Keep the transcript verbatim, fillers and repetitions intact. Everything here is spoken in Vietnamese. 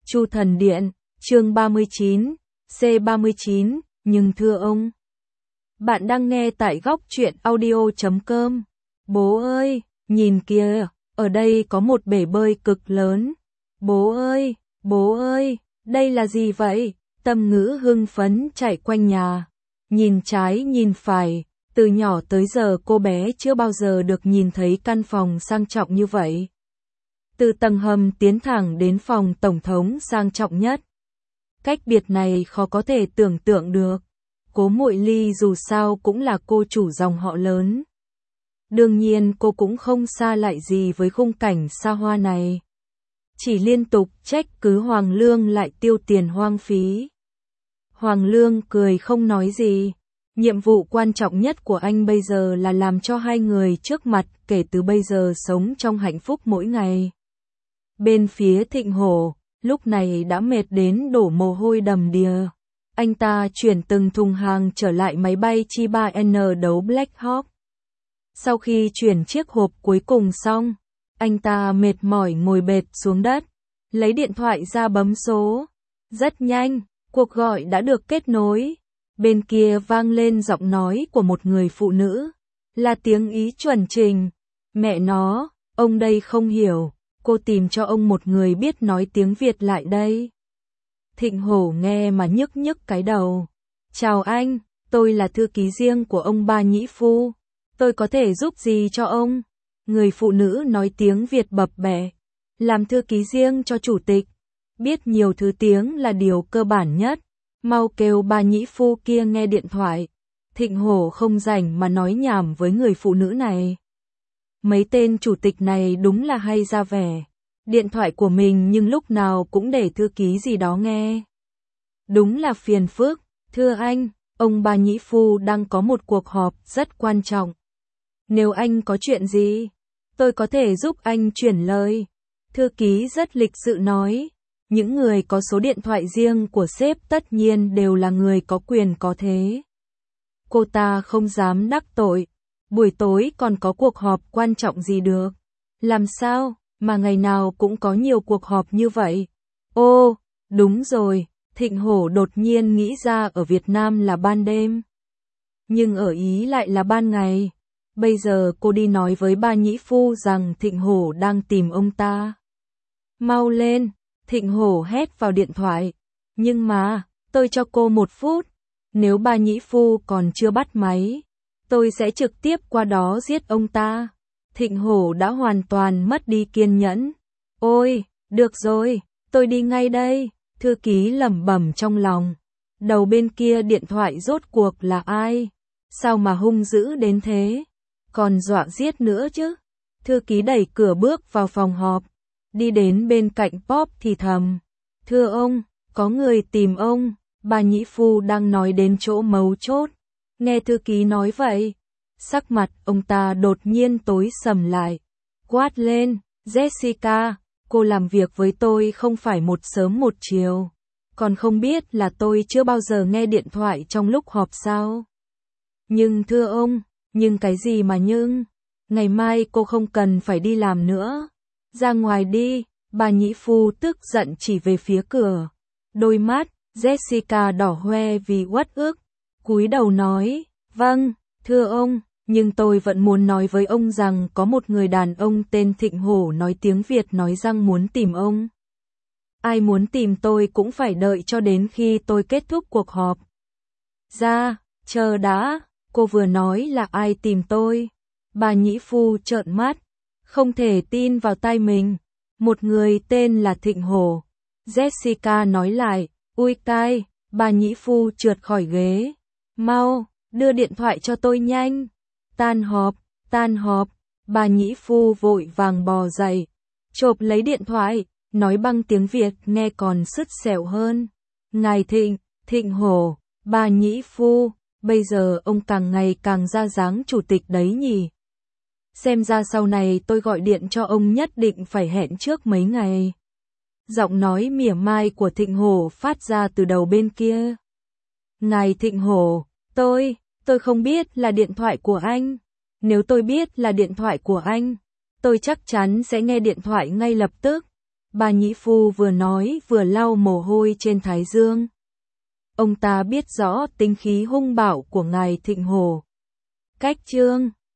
Chu Thần Điện, chương ba mươi chín, C ba mươi chín, nhưng thưa ông. Bạn đang nghe tại góc truyện audio chấm com. Bố ơi, nhìn kìa, ở đây có một bể bơi cực lớn. Bố ơi, bố ơi, đây là gì vậy? Tâm Ngữ hưng phấn chạy quanh nhà. Nhìn trái nhìn phải, từ nhỏ tới giờ cô bé chưa bao giờ được nhìn thấy căn phòng sang trọng như vậy. Từ tầng hầm tiến thẳng đến phòng tổng thống sang trọng nhất. Cách biệt này khó có thể tưởng tượng được. Cố Muội Ly dù sao cũng là cô chủ dòng họ lớn. Đương nhiên cô cũng không xa lạ gì với khung cảnh xa hoa này. Chỉ liên tục trách cứ Hoàng Lương lại tiêu tiền hoang phí. Hoàng Lương cười không nói gì. Nhiệm vụ quan trọng nhất của anh bây giờ là làm cho hai người trước mặt kể từ bây giờ sống trong hạnh phúc mỗi ngày. Bên phía Thịnh Hổ, lúc này đã mệt đến đổ mồ hôi đầm đìa. Anh ta chuyển từng thùng hàng trở lại máy bay Chi ba N đấu Black Hawk. Sau khi chuyển chiếc hộp cuối cùng xong, anh ta mệt mỏi ngồi bệt xuống đất, lấy điện thoại ra bấm số. Rất nhanh, cuộc gọi đã được kết nối. Bên kia vang lên giọng nói của một người phụ nữ, là tiếng Ý chuẩn trình. Mẹ nó, ông đây không hiểu, cô tìm cho ông một người biết nói tiếng Việt lại đây. Thịnh Hổ nghe mà nhức nhức cái đầu. Chào anh, tôi là thư ký riêng của ông Ba Nhĩ Phu. Tôi có thể giúp gì cho ông? Người phụ nữ nói tiếng Việt bập bẹ. Làm thư ký riêng cho chủ tịch. Biết nhiều thứ tiếng là điều cơ bản nhất. Mau kêu Ba Nhĩ Phu kia nghe điện thoại. Thịnh Hổ không rảnh mà nói nhảm với người phụ nữ này. Mấy tên chủ tịch này đúng là hay ra vẻ. Điện thoại của mình nhưng lúc nào cũng để thư ký gì đó nghe. Đúng là phiền phức. Thưa anh, ông Ba Nhĩ Phu đang có một cuộc họp rất quan trọng. Nếu anh có chuyện gì, tôi có thể giúp anh chuyển lời. Thư ký rất lịch sự nói. Những người có số điện thoại riêng của sếp tất nhiên đều là người có quyền có thế. Cô ta không dám đắc tội. Buổi tối còn có cuộc họp quan trọng gì được. Làm sao mà ngày nào cũng có nhiều cuộc họp như vậy? Ô, đúng rồi, Thịnh Hổ đột nhiên nghĩ ra ở Việt Nam là ban đêm. Nhưng ở Ý lại là ban ngày. Bây giờ cô đi nói với Ba Nhĩ Phu rằng Thịnh Hổ đang tìm ông ta. Mau lên, Thịnh Hổ hét vào điện thoại. Nhưng mà, tôi cho cô một phút. Nếu Ba Nhĩ Phu còn chưa bắt máy, tôi sẽ trực tiếp qua đó giết ông ta. Thịnh Hổ đã hoàn toàn mất đi kiên nhẫn. Ôi, được rồi, tôi đi ngay đây. Thư ký lẩm bẩm trong lòng. Đầu bên kia điện thoại rốt cuộc là ai? Sao mà hung dữ đến thế? Còn dọa giết nữa chứ? Thư ký đẩy cửa bước vào phòng họp. Đi đến bên cạnh Pop thì thầm. Thưa ông, có người tìm ông. Ba Nhĩ Phu đang nói đến chỗ mấu chốt. Nghe thư ký nói vậy, sắc mặt ông ta đột nhiên tối sầm lại. Quát lên, Jessica, cô làm việc với tôi không phải một sớm một chiều. Còn không biết là tôi chưa bao giờ nghe điện thoại trong lúc họp sao? Nhưng thưa ông, nhưng cái gì mà nhưng? Ngày mai cô không cần phải đi làm nữa. Ra ngoài đi, Ba Nhĩ Phu tức giận chỉ về phía cửa. Đôi mắt, Jessica đỏ hoe vì uất ức. Cúi đầu nói, vâng, thưa ông, nhưng tôi vẫn muốn nói với ông rằng có một người đàn ông tên Thịnh Hổ nói tiếng Việt nói rằng muốn tìm ông. Ai muốn tìm tôi cũng phải đợi cho đến khi tôi kết thúc cuộc họp. Ra, chờ đã, cô vừa nói là ai tìm tôi. Ba Nhĩ Phu trợn mắt, không thể tin vào tai mình. Một người tên là Thịnh Hổ. Jessica nói lại, ui cai, Ba Nhĩ Phu trượt khỏi ghế. Mau, đưa điện thoại cho tôi nhanh. Tan họp, tan họp. Ba Nhĩ Phu vội vàng bò dậy, chộp lấy điện thoại, nói bằng tiếng Việt nghe còn sứt sẹo hơn. Ngài Thịnh, Thịnh Hổ, Ba Nhĩ Phu, bây giờ ông càng ngày càng ra dáng chủ tịch đấy nhỉ. Xem ra sau này tôi gọi điện cho ông nhất định phải hẹn trước mấy ngày. Giọng nói mỉa mai của Thịnh Hổ phát ra từ đầu bên kia. Ngài Thịnh Hổ, tôi, tôi không biết là điện thoại của anh. Nếu tôi biết là điện thoại của anh, tôi chắc chắn sẽ nghe điện thoại ngay lập tức. Bà nhĩ phu vừa nói vừa lau mồ hôi trên thái dương. Ông ta biết rõ tính khí hung bạo của ngài Thịnh Hồ. Cách Trương